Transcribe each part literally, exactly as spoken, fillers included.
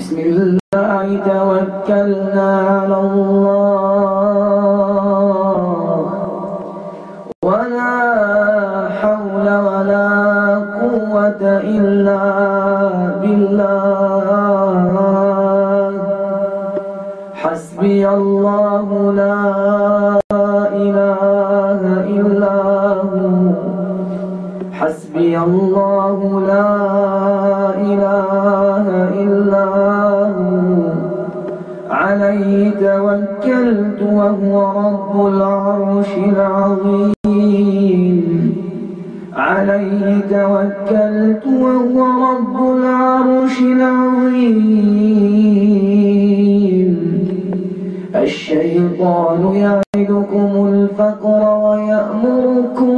بسم الله توكلنا على الله ولا حول ولا قوة إلا بالله. حسبي الله لا إله إلا هو. حسبي الله لا إله إلا هو. عليه توكلت وهو رب العرش العظيم. عليه توكلت وهو رب العرش العظيم. الشيطان يعدكم الفقر ويأمركم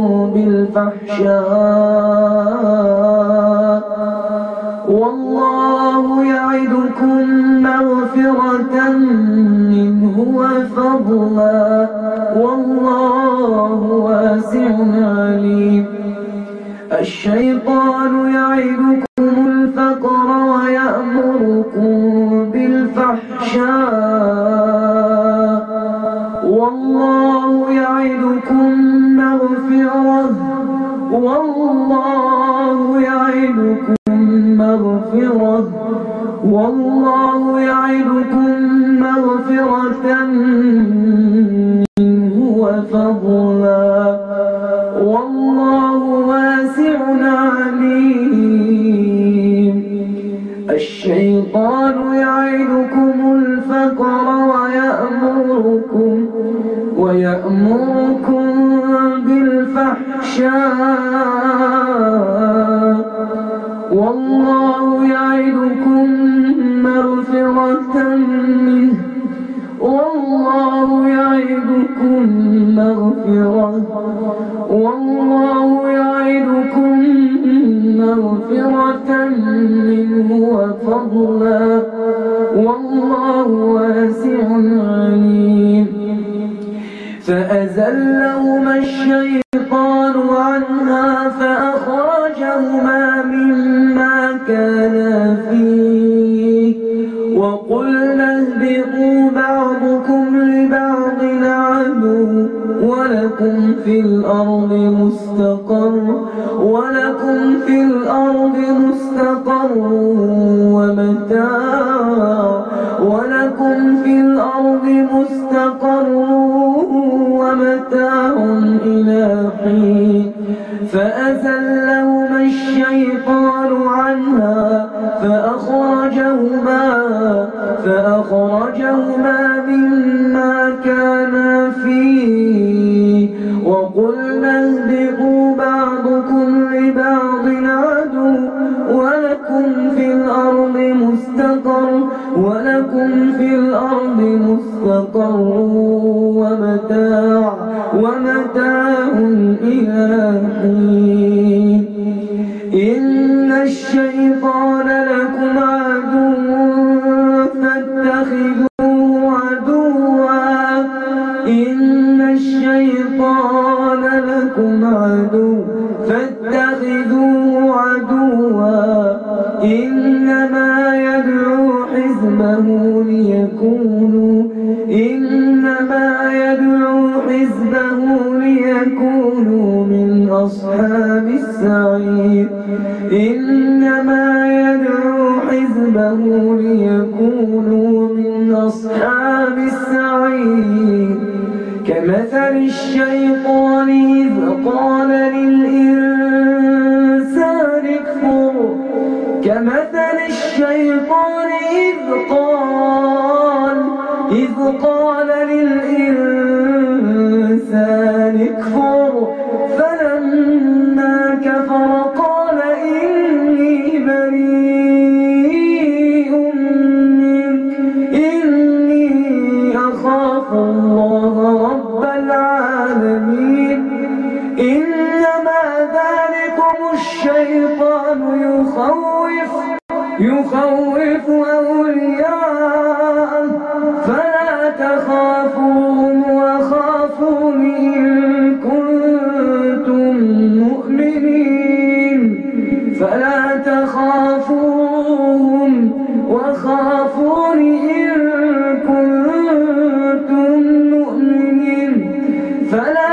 بالفحشاء والله يعدكم مغفرة منه وفضلا والله واسع عليم. الشيطان يعدكم الفقر ويأمركم بالفحشاء والله يعدكم مغفرة والله يعدكم مغفرة والله يعدكم مغفرة منه وفضلا والله واسع عليم. الشيطان يعدكم الفقر ويأمركم ويأمركم بالفحشاء والله يعدكم مغفرة منه والله يعدكم مغفرة والله يعدكم مغفرة منه وفضلا والله واسع عليم. فأزلهما الشيطان عنها فأخرجهما مما كانا فيه وقلنا اهبطوا بعضكم لبعض عدو ولكم في الأرض مستقر ولكم في الأرض مستقر ومتاع ولكم في الأرض مستقر ومتاع إلى حين. فأزلهما الشيطان عنها فأخرجهما فأخرجهما مما كانا فيه وقلنا اهبطوا بعضكم لبعض عدو ولكم في الأرض مستقر ولكم في الأرض مستقر ومتاع ومتاع إلى حين. إن الشيطان لكم عدو فاتخذوه عدوا. إن الشيطان لكم عدو فاتخذوه عدوا. إنما يدعو حزبه ليكونوا إنما يدعو حزبه ليكونوا من أصحاب السعير. إنما يدعو حزبه ليكونوا من أصحاب السعير. كمثل الشيطان إذ قال للإنسان اكفر كمثل الشيطان إذ قال إذ قال للإنسان اكفر فلما كفر قال إني بريء منك إني أخاف الله رب العالمين. إنما ذلكم الشيطان يخوف يخوف أولياءه فلا تخافوهم وخافون إن كنتم مؤمنين. فلا تخافوهم وخافون وخافون إن كنتم مؤمنين فلا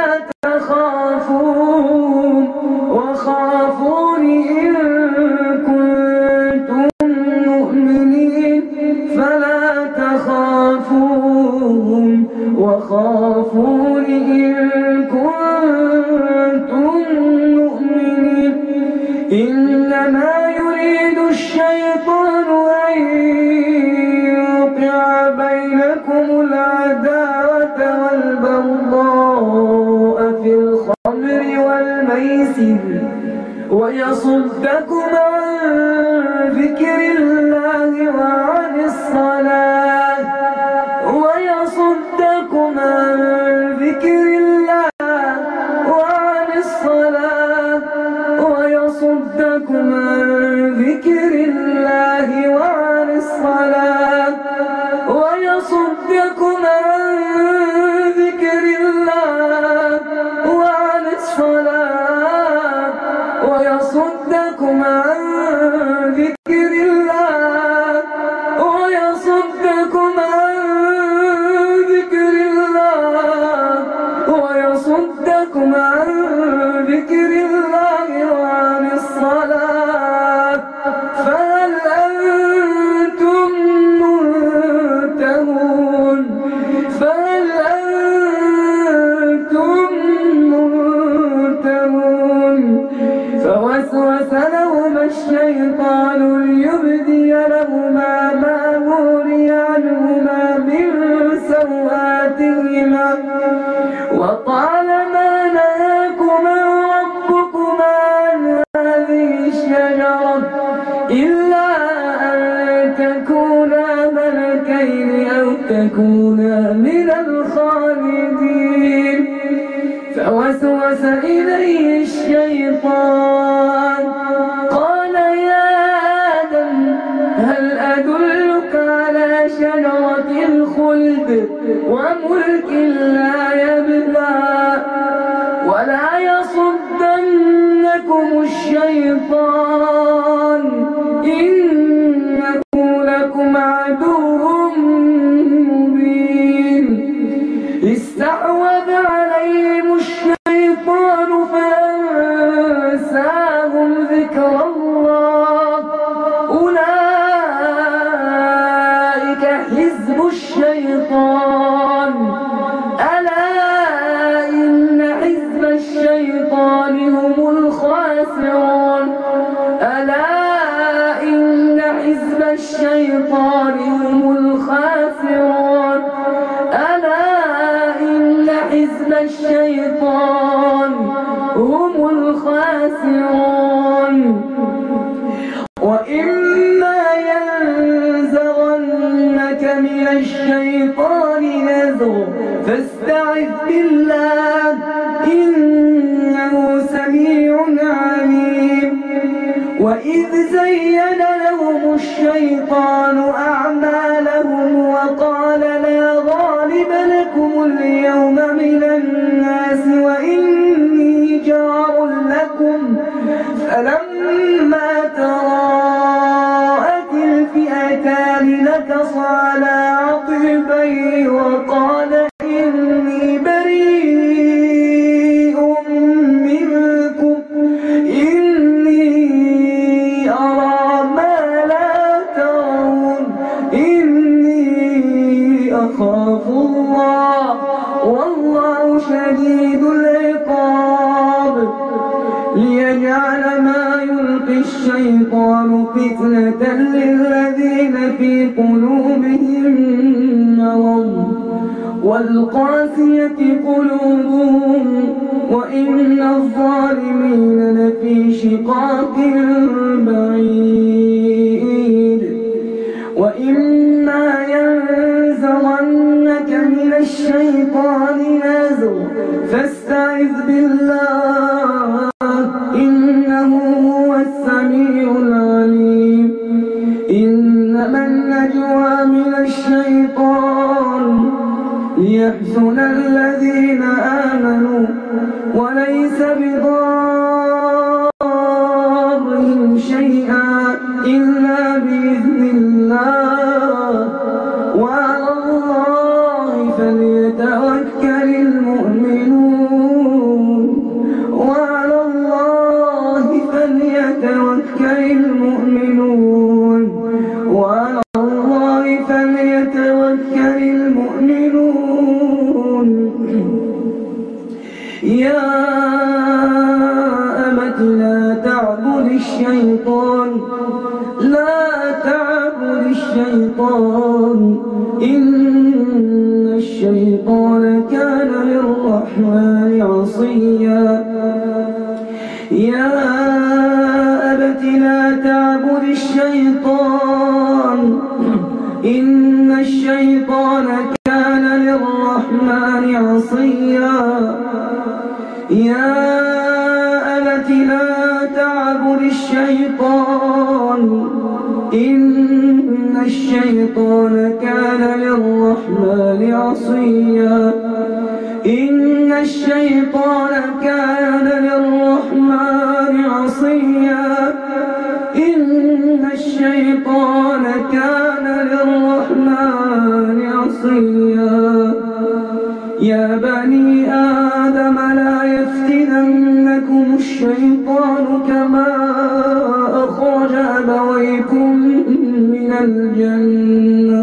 تخافون وخافون إن كنتم مؤمنين فلا تخافون وخافون إن كنتم مؤمنين إنما يريد الشيطان أن يوقع بينكم العداوة والبغضاء في الخمر والميسر ويصدكم عن ذكر الله وعن الصلاة ويصدكم عن ذكر الله وعن الصلاة ويصدكم عن ذكر الله وعن الصلاة ويصدكم عن ذكر الله وعن الصلاة ويصدكم عن ذكر الله ويصدكم عن ذكر الله ويصدكم عن ذكر الله وعن الصلاة فهل أنتم منتهون فهل أنتم منتهون فوسوس لهما الشيطان ليبدي لهما ما وري عنهما من سوآتهما وقال ما نهاكما ربكما عن هذه الشجرة إلا أن تكونا ملكين أو تكونا من الخالدين فوسوس إليه الشيطان قال يا آدم هل أدلك على شجرة الخلد وملك لا يبلى ولا يصدنكم الشيطان إنه لكم عدو مبين استحوذ عليهم الشيطان فأنساهم ذكر الله أولئك حزب الشيطان ألا إن حزب الشيطان هم الخاسرون ألا إن حزب الشيطان هم الخاسرون ألا إن حزب الشيطان هم الخاسرون وإما ينزغنك من الشيطان نزغ فاستعذ بالله إنه سميع عليم وإذ زين لهم الشيطان أعمالهم وقال لا غالب لكم اليوم من الناس وإني جار لكم فلما تراءت الفئتان نكص على عقبيه وقال إني بريء منكم إني أرى ما لا ترون إني أخاف الله والله شديد العقاب ليجعل ما يلقي الشيطان فتنة للذين في قلوبهم مرض والقاسية قلوبهم وإن الظالمين لفي شقاق بعيد وإما ينزغنك من الشيطان نزغ فاستعذ بالله إنه هو السميع العليم إنما النجوى من الشيطان ليحزن الذين آمنوا وليس بضارهم شيئا إلا بإذن الله الشيطان إن الشيطان كان للرحمن عصيا يا أبت لا تعبد الشيطان إن الشيطان كان للرحمن عصيا يا أبت لا تعبد الشيطان إن الشيطان كان للرحمن عصيا إن الشيطان كان للرحمن عصيا إن الشيطان كان للرحمن عصيا يا بني آدم لا يفتننكم الشيطان كما أخرج أبويكم من الجنة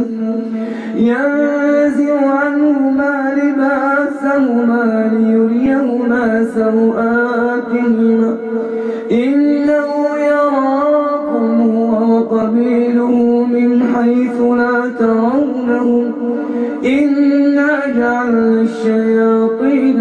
ينزع عنهما لباسهما ليريهما سوآتهما إنه يراكم هو وقبيله من حيث لا ترونهم إنا جعلنا الشياطين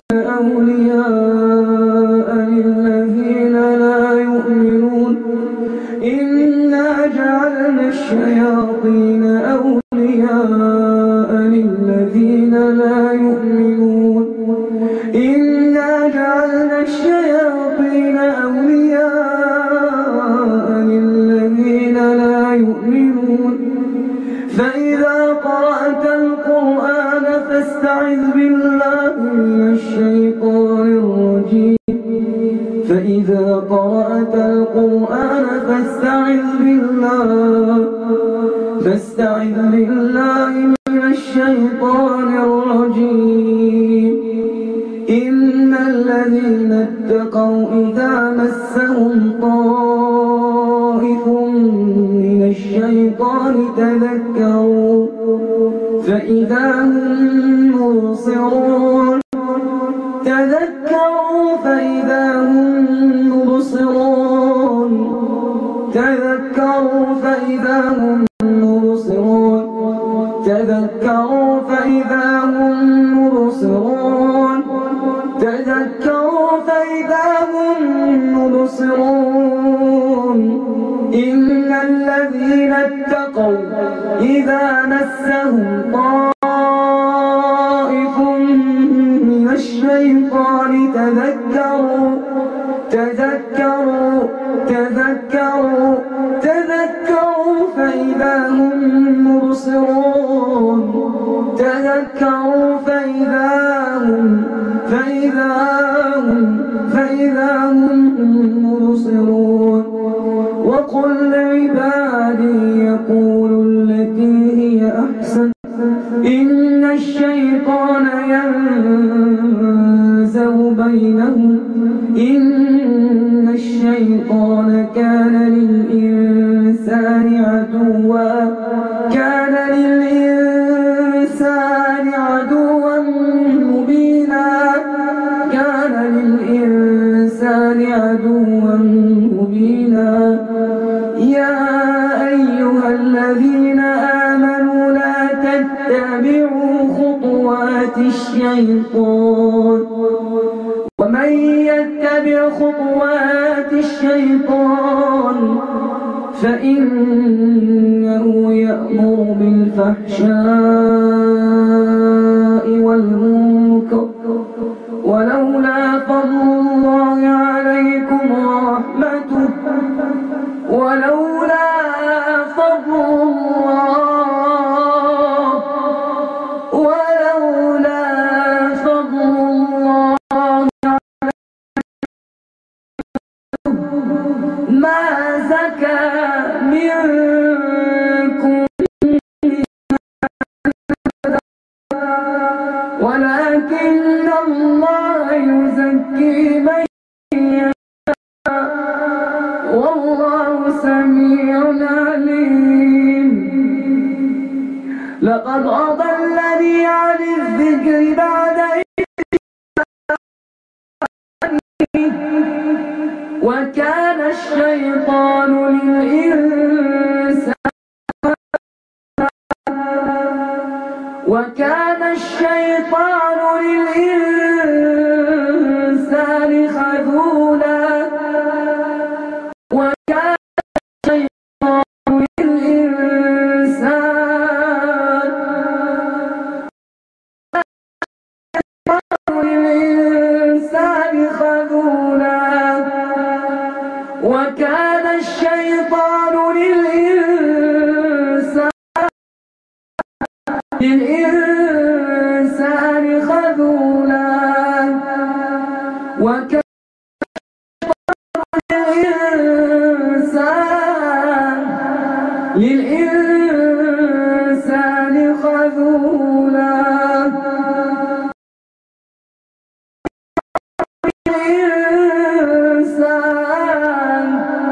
أولياء للذين لا يؤمنون إنا جعلنا الشياطين أولياء للذين لا يؤمنون إنا جعلنا الشياطين أولياء للذين لا يؤمنون فإذا قرأت القرآن فاستعذ بالله من الشيطان الرجيم فإذا قرأت القرآن فاستعذ بالله فاستعذ بالله من الشيطان الرجيم إن الذين اتقوا إذا مسهم طائف من الشيطان تذكروا فإذا هم مبصرون تذكروا فإذا هم مبصرون تذكروا فإذا هم مبصرون تذكروا فإذا هم مبصرون تذكروا فإذا هم مبصرون إن الذين اتقوا إذا مسهم طائف من الشيطان تذكروا تذكروا تذكروا تذكروا فإذا هم مبصرون تذكروا فإذا هم فإذا هم فإذا هم مبصرون وقل لعبادي يقولوا التي هي أحسن إن الشيطان ينزغ بينهم إن الشيطان كان للإنسان عدوا كان للإنسان عدوا مبينا كان للإنسان عدوا مبينا يا أيها الذين آمنوا لا تتبعوا خطوات الشيطان ومن يتبع خطوات الشيطان فإنه يأمر بالفحشاء والمنكر ولولا فضل الله عليكم ورحمته ولولا فضل الله ولولا فضل الله ما زكى منكم ولكن الله يزكي من يشاء والله سميع عليم لقد أضلني عن الذكر بعد إذ وكان الشيطان للإنسان وكان الشيطان للإنسان خذولا وكان الشيطان للإنسان للإنسان خذولا وكان الشيطان للإنسان للإنسان خذولا وكان الشيطان للإنسان خذولا للإنسان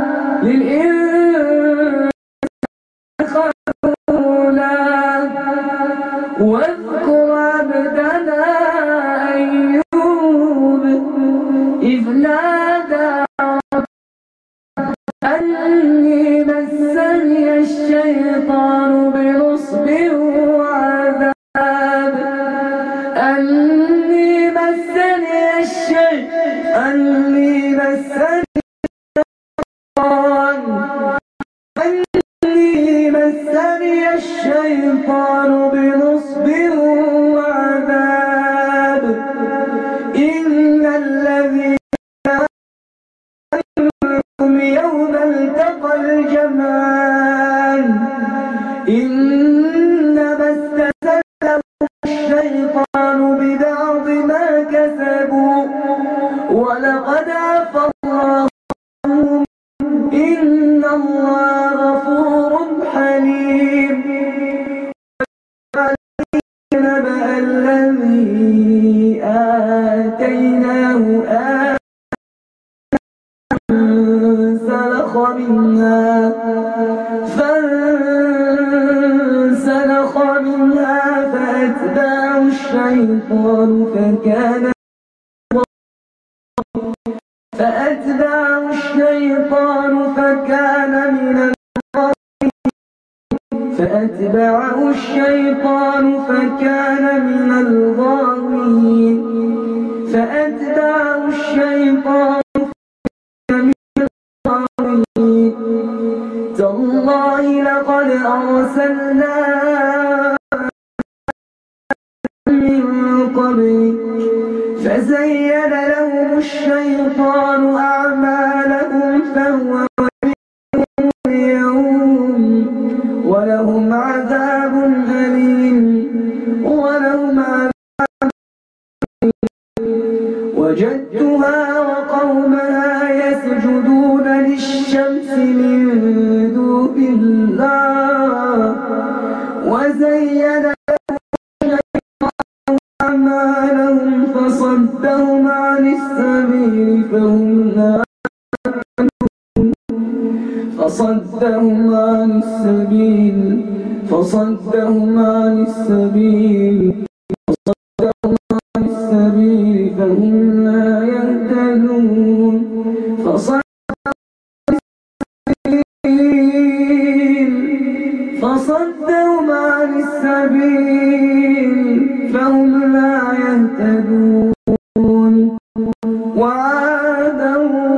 للإنسان خذولا واذكر عبدنا أيوب إذ نادى أني مسني الشيطان بنصب وعذاب أني مسني الشيطان أني مسني الشيطان أني مسني الشيطان بنصب وعذاب إن الذين يوم التقى الجمعان إنما استزلهم الشيطان ببعض ما كسبوا ولقد عفا الله عنهم إن الله غفور حليم نبأ الذي آتيناه آية فانسلخ منها فانسلخ منها فأتبعه الشيطان فكان فأتبعه الشيطان فكان من الغاوين فأتبعه الشيطان فكان من الغاوين فأتبعه الشيطان تالله لقد أرسلنا من قبلك فزين لهم الشيطان أعمالهم فهو وليهم اليوم ولهم عذاب أليم ولهم عذاب وجدتها وقومها يسجدون للشمس من دون الله وزين لهم الشيطان أعمالهم فصدهم عن السبيل فهم لا فصدهم عن السبيل فصدهم عن السبيل فصدهم عن السبيل فهم لا يهتدون فصدهم فصدهم عن السبيل فهم لا يهتدون وعادا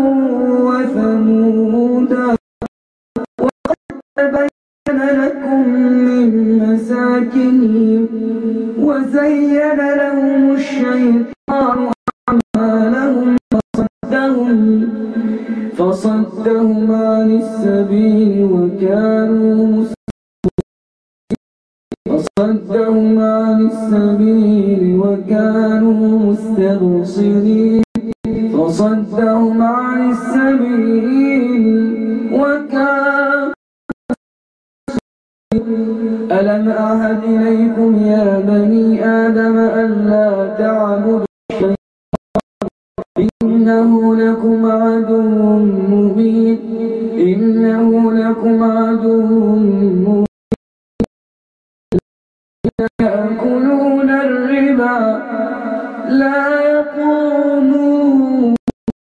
وثمودا وقد تبين لكم من مساكنهم وزين لهم الشيطان أعمالهم فصدهم فصدهم عن السبيل وكانوا فصدهم عن السبيل وكانوا مستبصرين فصدهم عن السبيل وكانوا ألم أعهد إليكم يا بني آدم ألا تعبدوا الشيطان إنه لكم عدو مبين إنه لكم عدو مبين يأكلون الربا لا يقومون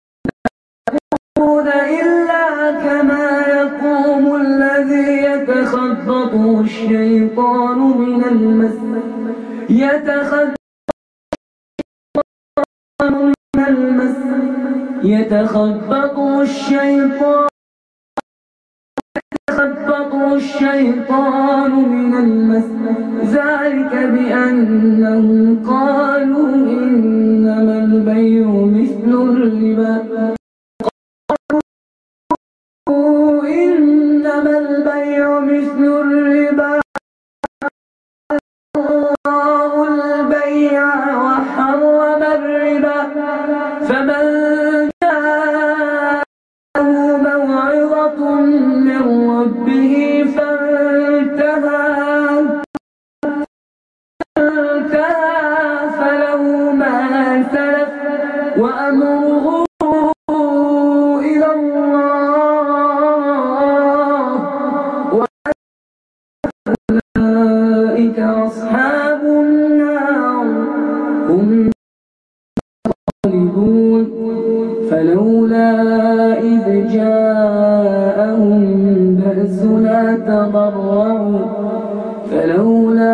إلا كما يقوم الذي يتخبطه الشيطان من المس يتخبط من المس يتخبط الشيطان يتخبط الشيطان من المس ذلك بأنهم قالوا إنما البيع مثل الربا قالوا إنما البيع مثل الربا الله البيع وحرم الربا فمن جاءه موعظة من ربه فانتهى فله ما سلف وأمره إلى الله وأولئك أصحاب النار هم خالدون فلولا إذ جاءهم بأسنا تضرعوا فلولا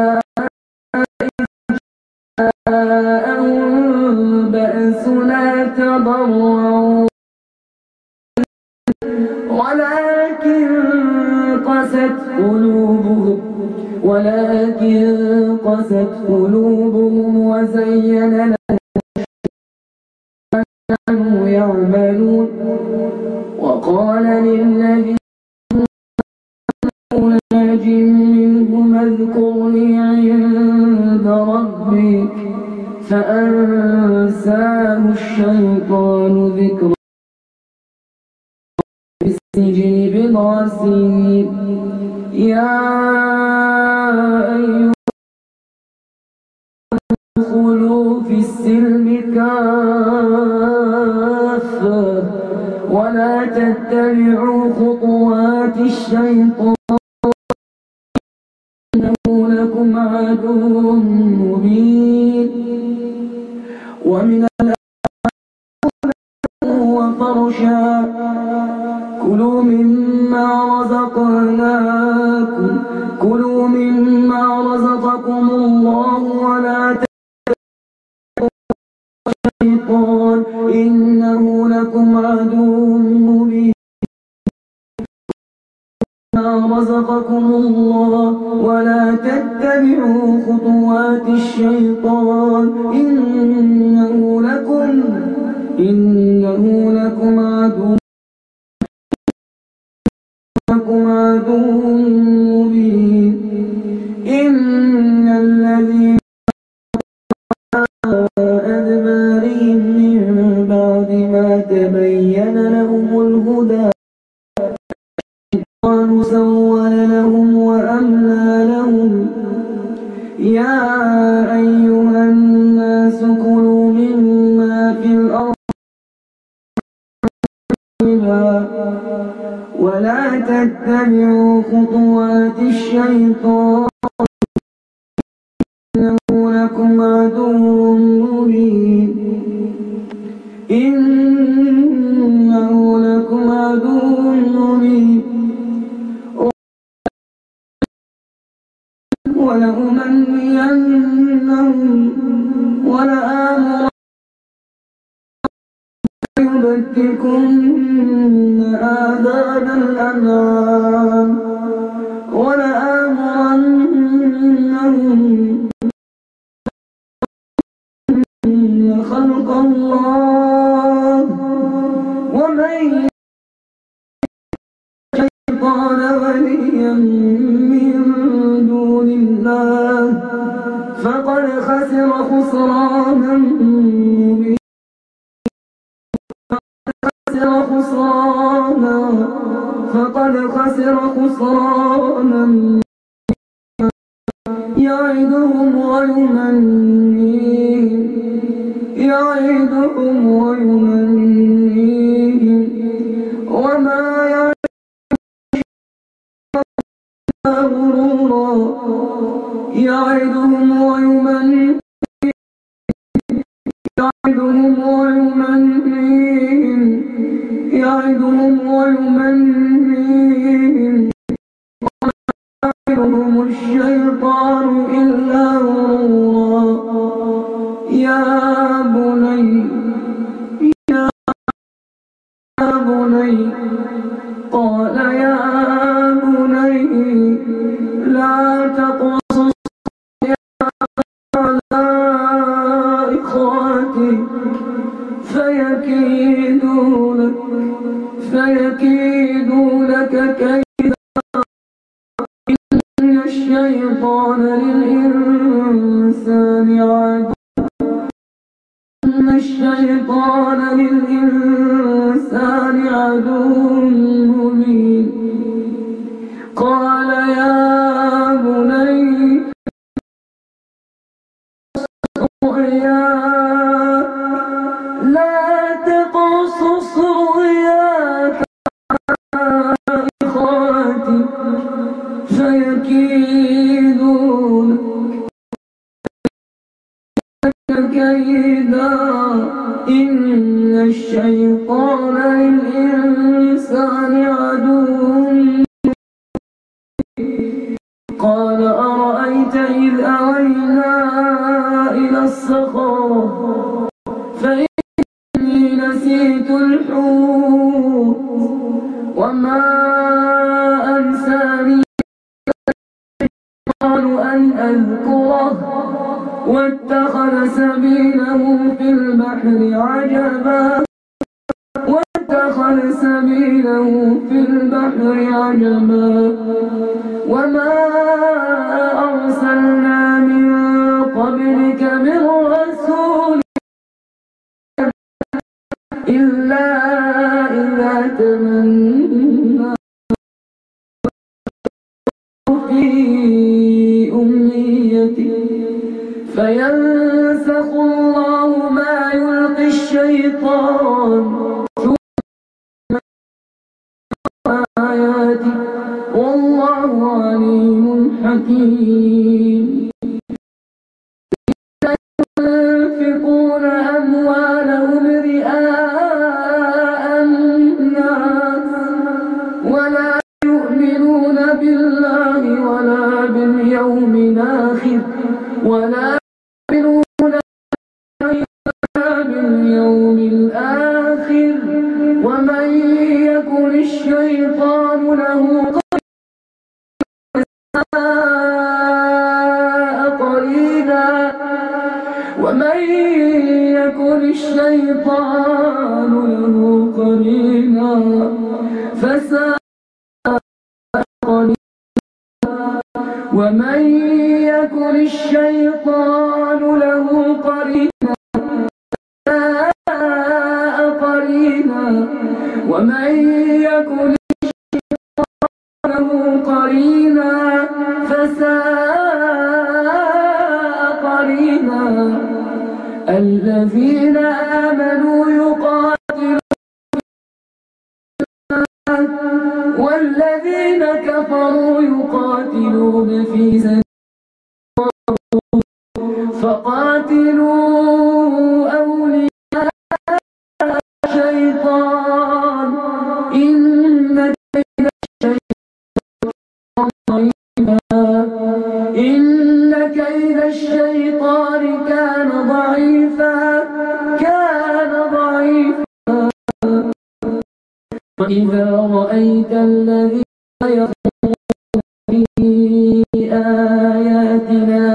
بأسنا تضرعوا ولكن قست قلوبهم ولكن قست قلوبهم وزين لهم ما كانوا يعملون وقال للذين ناج منهم اذكرني عند ربك فأنساه الشيطان ذكر السجن بضع سنين يا أيها ادخلوا في السلم كافة ولا تتبعوا خطوات الشيطان إنه لكم عدو مبين ومن الأرض وفرشا كلوا مما رزقناكم كلوا مما رزقكم الله ولا تتبعوا الشيطان إنه لكم عدو مبين ما رزقكم الله ولا تتبعوا خطوات الشيطان إنه لكم إنه لكم عدو لكم عدو مبين إن الذين أدبارهم من بعد ما تبين لهم الهدى قالوا سول لهم وأملى لهم يا أيها الناس كلوا مما في الأرض ولا تتبعوا خطوات الشيطان إنه لكم عدو مبين إنه لكم عدو مبين ولأمنينهم ولآمرنهم ليبتكن آذان الأنعام ولآمرنهم خلق الله ومن الشيطان وليا من دون الله فقد خسر خسرانا مبينا خسرانا فقد خسر خسرانا يعدهم ويمنيهم يعدهم ويمنيهم وما غرورا يعدهم ويمنيهم يعدهم ويمنيهم يعدهم ويمنيهم ويعدهم الشيطان الشيطان إلا غرورا. يا بني يا بني قال يا بني لا تقصص على إخوتي فيكيدوا لك فيكيدوا لك كيدا إن الشيطان للإنسان عدو إن الشيطان للإنسان عدو مبين. قال يا بني رؤيا لا تقصص رؤياك على إخوتي فيكيدون لك كيدا إن الشيطان للإنسان عدو. قال أرأيت إذ أوينا إلى الصخرة فإني نسيت الحوت وما أنساني الشيطان أن أذكره واتخذ سبيله في البحر عجبا واتخذ سبيله في البحر عجبا وما أرسلنا من قبلك من رسول إلا إذا تمنى في أمنيته فينسخ الله ما يلقي الشيطان ثم آياته والله عليم حكيم. ينفقون أموالهم رئاء الناس ولا يؤمنون بالله ولا باليوم الآخر ولا يؤمنون باليوم الآخر ومن يكن الشيطان له قرينا ومن يكن الشيطان له قرينا فساء قرينا ومن يكن الشيطان له قرينا فساء قرينا ومن يكن الشيطان له قرينا فساء قرينا. الذين آمنوا يقاتلون والذين كفروا يقاتلون في سبيل الله فقاتلوا أولياء الشيطان إن كيد الشيطان ضعيفا إن كيد الشيطان كان ضعيفا كان ضعيفا. وإذا رأيت الذين يخوضون في آياتنا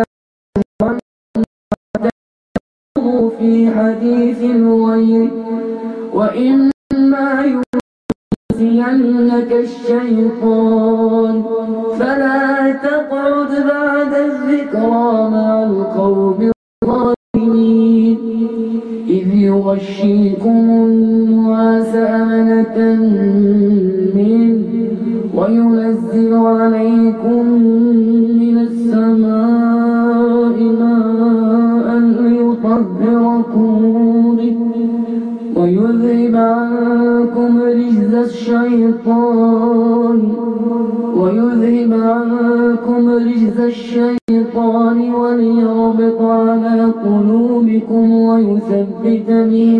فأعرضوا في حديث غيره وإما ينسينك الشيطان فلا تقعد بعد الذكرى مع القوم الظالمين. إذ يغشيكم النعاس أمنة منه وينزل عليكم من السماء ماء ليطهركم به ويذهب عنكم رجز الشيطان ويذهب عنكم رجز الشيطان وليربط على قلوبكم ويثبت به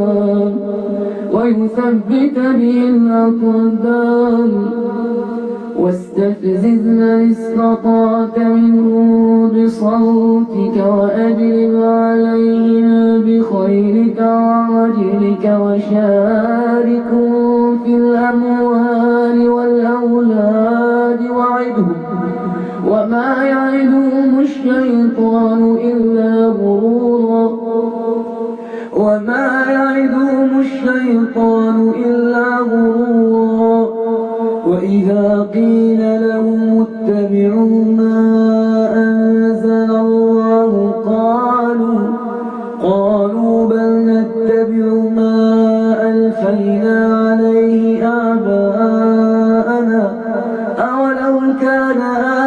الأقدام ويثبت به الأقدام واستفزز من استطعت منهم بصوتك وأجلب عليهم بخيلك ورجلك وشاركهم في الأموال والأولاد وعدهم وما يعدهم الشيطان إلا غرورا وما يعدهم الشيطان إلا غرورا وإذا قيل لهم اتبعوا ما أنزل الله قالوا قالوا بل نتبع ما ألفينا عليه آباءنا أولو كان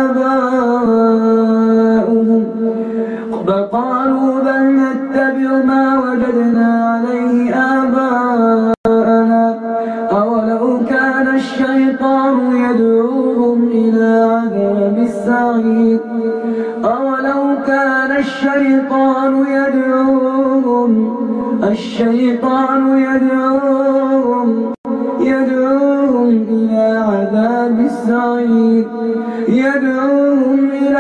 آباؤهم قالوا بل نتبع ما وجدنا عليه آباءنا أولو كان الشيطان يدعوهم إلى عذاب السعير أولو كان الشيطان يدعوهم الشيطان يدعوهم يدعوهم إلى عذاب السعير يدعوهم إلى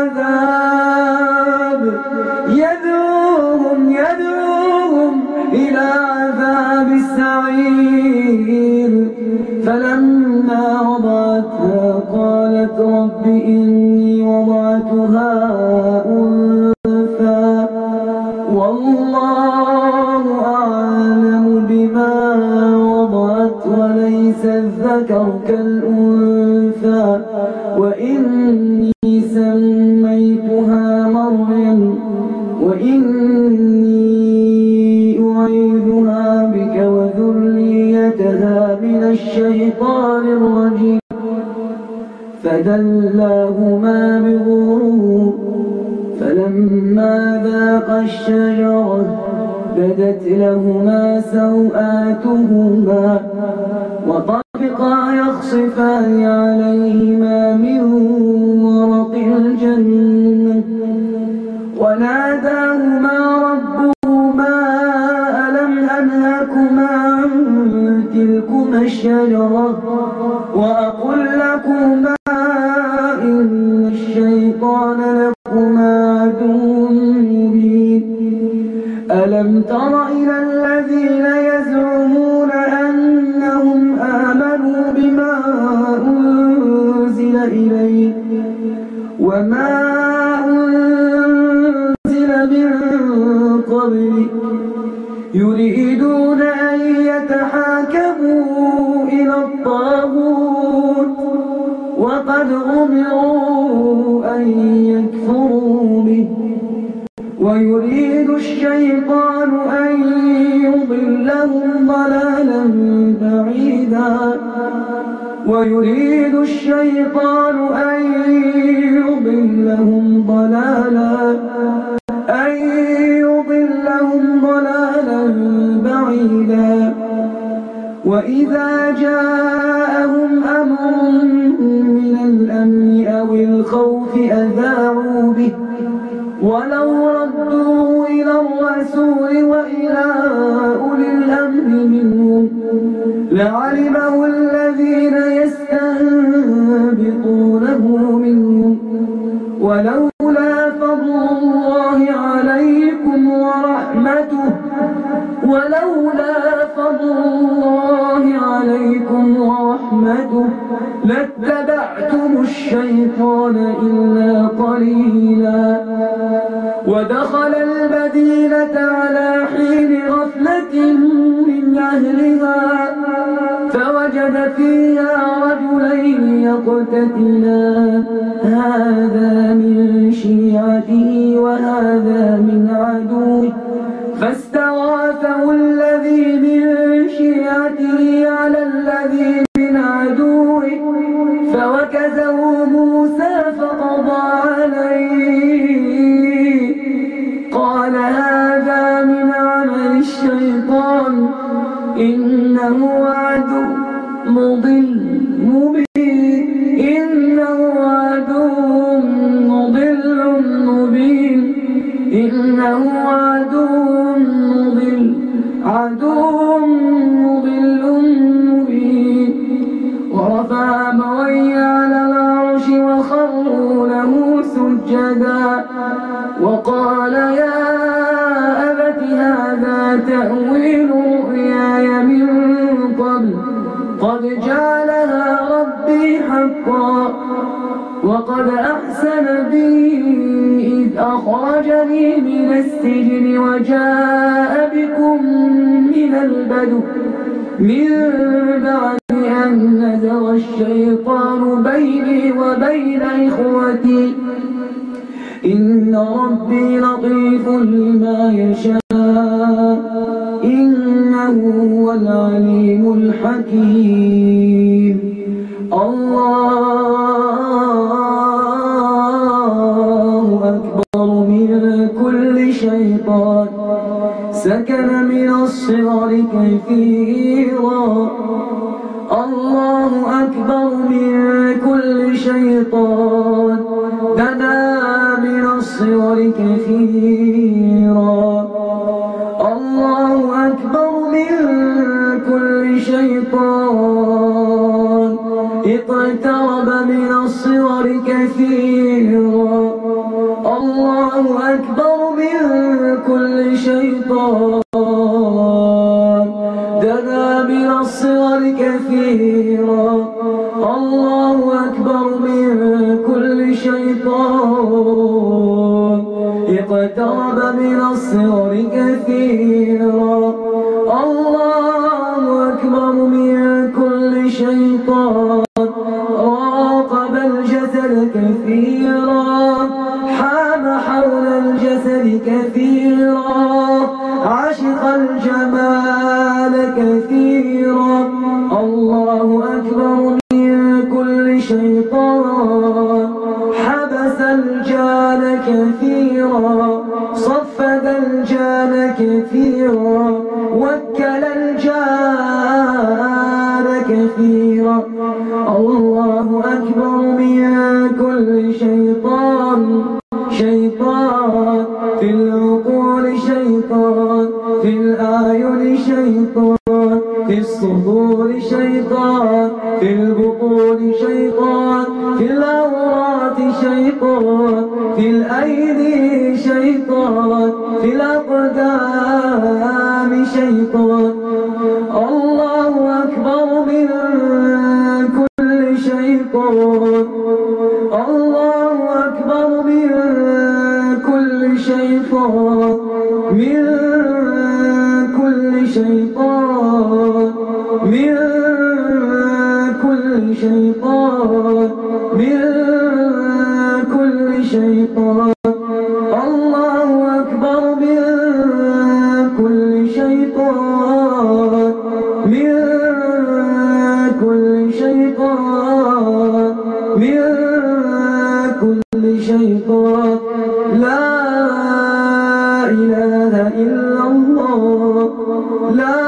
عذاب يدعوهم يدعوهم إلى عذاب السعير فلما وضعتها قالت رب إني وضعتها أنثى والله أعلم بما وضعت وليس الذكر كالأنثى وإني سميتها مريم وإني أعيذها بك وذريتها من الشيطان الرجيم فدلاهما بغرور فلما ذاقا الشجرة بدت لهما سوآتهما وطفقا يخصفان عليهما من ورق الجنة وناداهما ربهما ألم أنهكما عن تلكما الشجرة وأقل لكما إن الشيطان لكما عدو مبين ألم تر إلى الذين يزعمون أنهم آمنوا بما أنزل إليك وما أنزل من قبلك يريدون أن يتحاكموا إلى الطاغوت وقد أمروا أن يكفروا به ويريد الشيطان أن يضلهم ضلالا بعيدا ويريد الشيطان أن يضلهم ضلالا أن يضلهم ضلالا بعيدا وإذا جاءهم أمر من الأمن أو الخوف أذاعوا به ولو ردوه إلى الرسول وإلى أولي الأمر منهم لعلمه الذين يستنبطونه منهم ولولا فضل الله عليكم ورحمته ولولا فضل الله عليكم ورحمته لاتبعتم الشيطان إلا قليلا ودخل المدينة على حين غفلة من أهلها فوجد فيها رجلين يقتتلان هذا من شيعته وهذا من عدوه فاستغاثه الذي من شيعته على الذي من عدوه فوكزه موسى فقضى عليه قال هذا من عمل الشيطان إنه عدو مضل مبين إنه عدو وخروا له سجدا وقال يا أبت هذا تأويل رؤياي من قبل قد جعلها ربي حقا وقد أحسن بي إذ أخرجني من السجن وجاء بكم من البدو من بعد أن نزغ الشيطان بيني وبين إخوتي إن ربي لطيف لما يشاء إنه هو العليم الحكيم. الله أكبر من كل شيطان سكن من الصغر كثيرا. الله أكبر من كل شيطان دنا من الصغر كثيرا. الله أكبر من كل شيطان اقترب من الصغر كثيرا. الله أكبر من كل شيطان دنا من الصغر كثيرا. الله أكبر من كل شيطان اقترب من الصغر كثيرا. الله أكبر من كل شيطان راقب الجسد كثيرا حام حول الجسد كثيرا عشق الجمال كثيرا. الله أكبر من كل شيطان حبس الجان كثيرا صفد الجان كثيرا وكل الجان كثيرا. الله أكبر من كل شيطان شيطان في العقول شيطان في الأعين شيطان في الصدور شيطان في البطون شيطان في الأورات شيطان في الأيدي شيطان في الأقدام شيطان. الله أكبر من كل شيطان. الله أكبر من كل شيطان من كل شيطان من كل شيطان من كل شيطان. الله أكبر من كل شيطان من كل شيطان من كل شيطان. لا إله إلا الله لا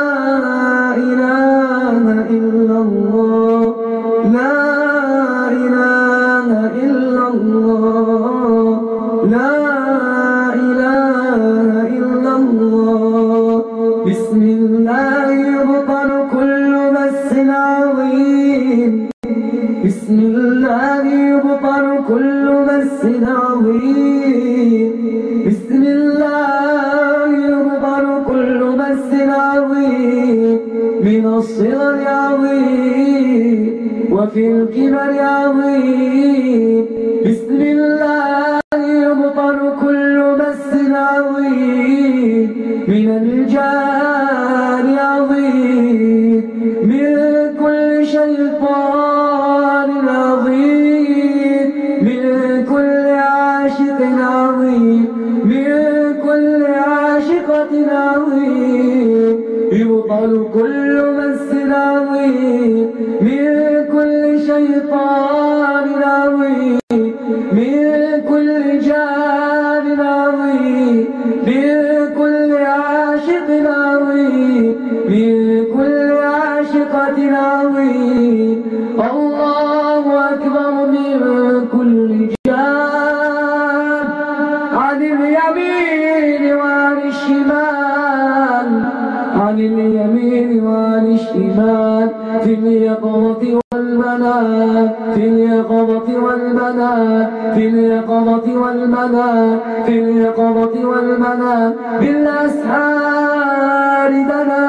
إله إلا الله لا إله إلا الله لا إله إلا الله. بسم الله يبطل كل مس عظيم. بسم الله يبطل كل مس عظيم. بسم الله يبطل كل مس عظيم من الصغر عظيم وفي الكبر عظيم. بسم الله يبطل كل مس عظيم من الجار عظيم من كل شيطان عظيم من كل عاشق عظيم من كل عاشقة عظيم. يبطل كل مس عظيم من كل شيطان عظيم من كل جار عظيم من كل عاشق عظيم من كل عاشقة عظيم. الله أكبر من كل جار عن اليمين وعن الشمال عن اليمين وعن الشمال في اليقظة والمنام في اليقظة والمنام والمنام في اليقظة والمنام في اليقظة والمنام بالأسحار دنا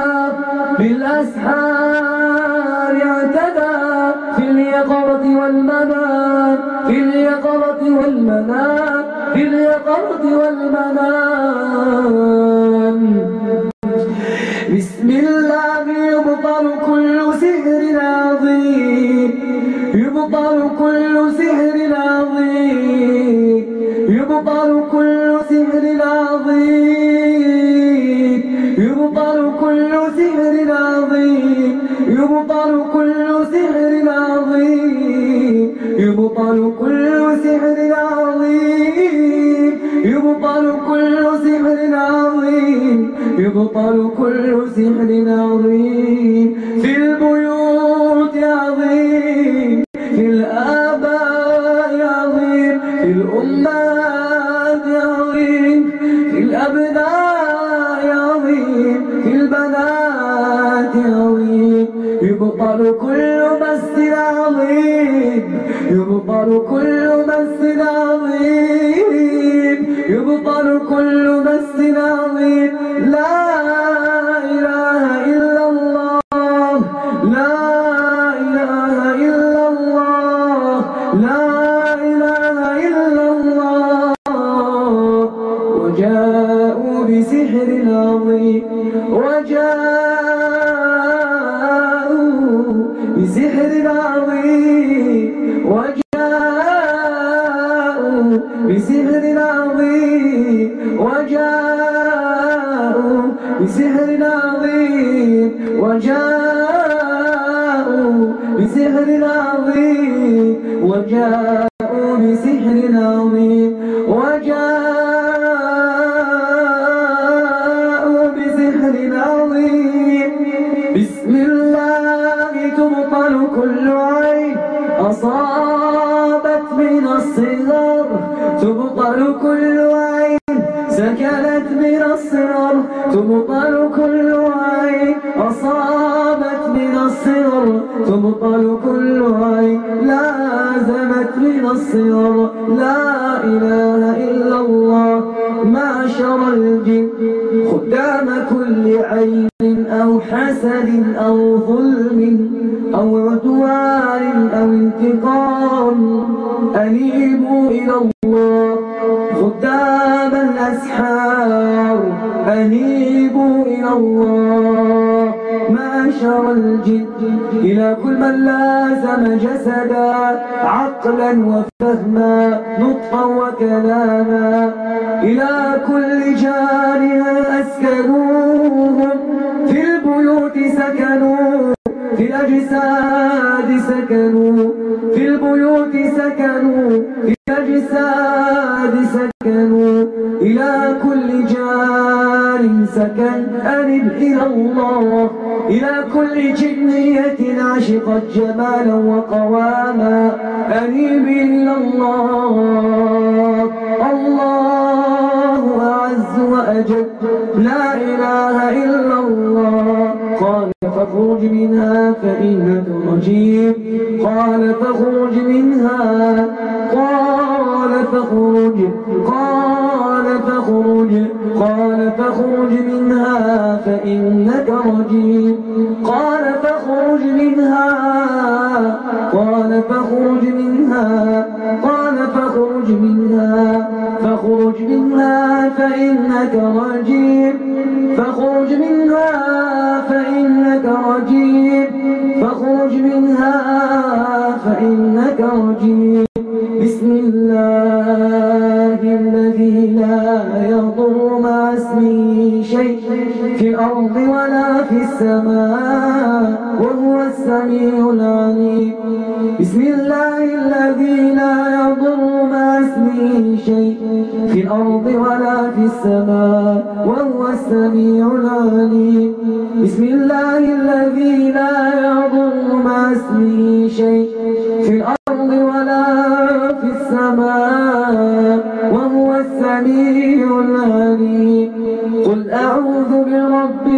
بالأسحار اعتدى في اليقظة والمنام في اليقظة والمنام في اليقظة والمنام بسم الله يبطل كل سحر عظيم يبطل كل سحر عظيم يبطل كل سحر عظيم يبطل كل سحر عظيم يبطل كل سحر عظيم يبطل كل سحر عظيم يبطل كل سحر عظيم يبطل كل سحر عظيم في البيوت عظيم في الآباء عظيم في الأمهات عظيم في الأبناء عظيم في البنات عظيم يبطل كل مس عظيم يبطل كل مس عظيم يبطل كل مس عظيم لا إله إلا الله لا إله إلا الله لا إله إلا الله وجاءوا بسحر عظيم وجاءوا بسحر عظيم وجاءوا بسحر عظيم وجاءوا بسحر عظيم وجاءوا بسحر عظيم وجاءوا بسحر عظيم وجاءوا بسحر عظيم بسم الله تبطل كل عين أصابت من الصغر تبطل كل عين سكنت من الصغر تبطل كل عين أصابت من الصغر تبطل كل عين لازمت من الصغر لا إله إلا الله معشر الجن خدام كل عين أو حسد أو ظلم أو عدوان أو انتقام أنيبوا إلى الله خدام الأسحار أنيبوا إلى الله معشر الجن إلى كل من لازم جسدا عقلا وفهما نطقا وكلاما إلى كل جار أسكنوهم في البيوت سكنوا في الأجساد سكنوا في البيوت سكنوا في الأجساد سكنوا إلى كل جار سكن أنب إلى الله إلى كل جنية عشقت جمالا وقواما أنب إلى الله الله أعز وأجل لا إله إلا الله قال فاخرج منها فإنك رجيم قال فاخرج منها قال فاخرج قال فاخرج قال فاخرج منها فإنك رجيم قال فاخرج منها قال فاخرج منها قال فاخرج منها فاخرج منها فإنك رجيم فاخرج منها فإنك رجيم فاخرج منها فإنك رجيم بسم الله الذي لا يضر مع اسمه شيء في الأرض ولا في السماء وهو السميع العليم بسم الله الذي لا يضر مع اسمه شيء في الأرض ولا في السماء وهو السميع العليم بسم الله الذي لا يضر مع اسمه شيء في الأرض ولا في السماء وهو السميع العليم قل أعوذ برب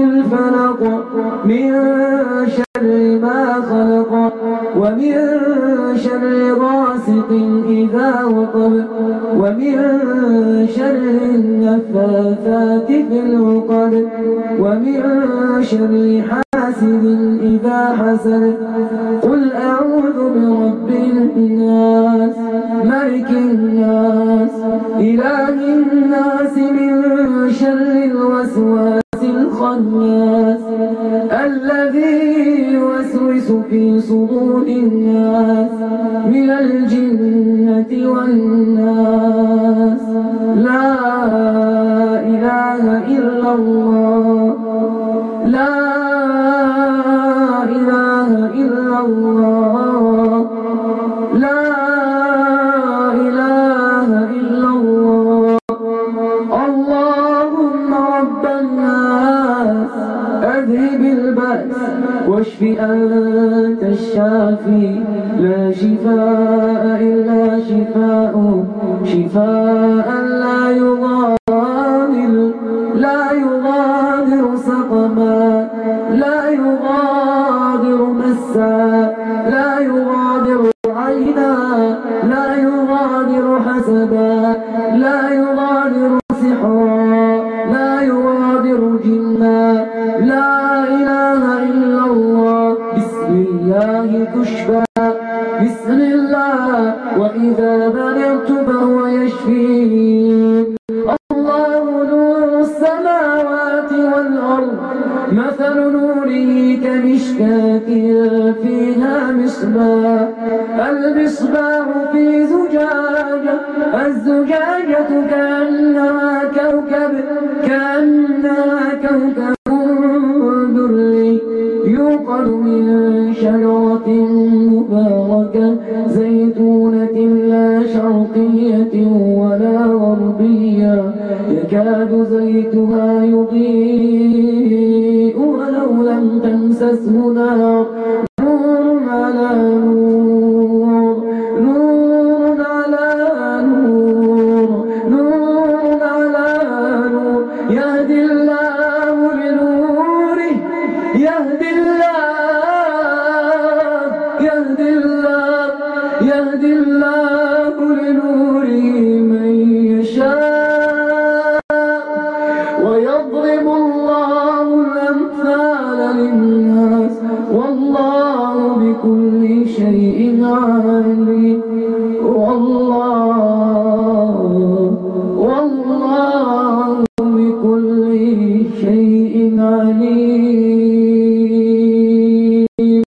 الفلق من شر ما خلق ومن شر شر غاسق إذا وقب ومن شر النفاثات في العقد ومن شر حاسد إذا حسد. قل أعوذ برب الناس ملك الناس إله الناس من شر الوسواس الخناس الذي يوسوس في صدور الناس من الجنة والناس. لا إله إلا الله لا إله إلا الله لا إله إلا الله. اللهم رب الناس أذهب البأس واشف أنت الشافي لا شفاء إلا شفاء شفاء لا يغادر لا يغادر سقما لا يغادر مسا لا يغادر عينا لا يغادر حسدا لا يغادر سحرا لا يغادر جنا. لا إله إلا الله. بسم الله تشفى بسم الله وإذا مرضت فهو يشفين. الله نور السماوات والأرض مثل نوره كمشكاة فيها مصباح المصباح في زجاجة الزجاجة كأنها كوكب كأنها كوكب دري يوقد من شجرة مباركة زيتونة لا شرقية ولا غربية يكاد زيتها يضيء ولو لم تمسسه نار نور على نور نور على نور نور على نور يهدي الله لنوره يهدي الله يهدي الله يهدي الله لنوره من يشاء ويضرب الله الأمثال للناس والله بكل شيء عليم. والله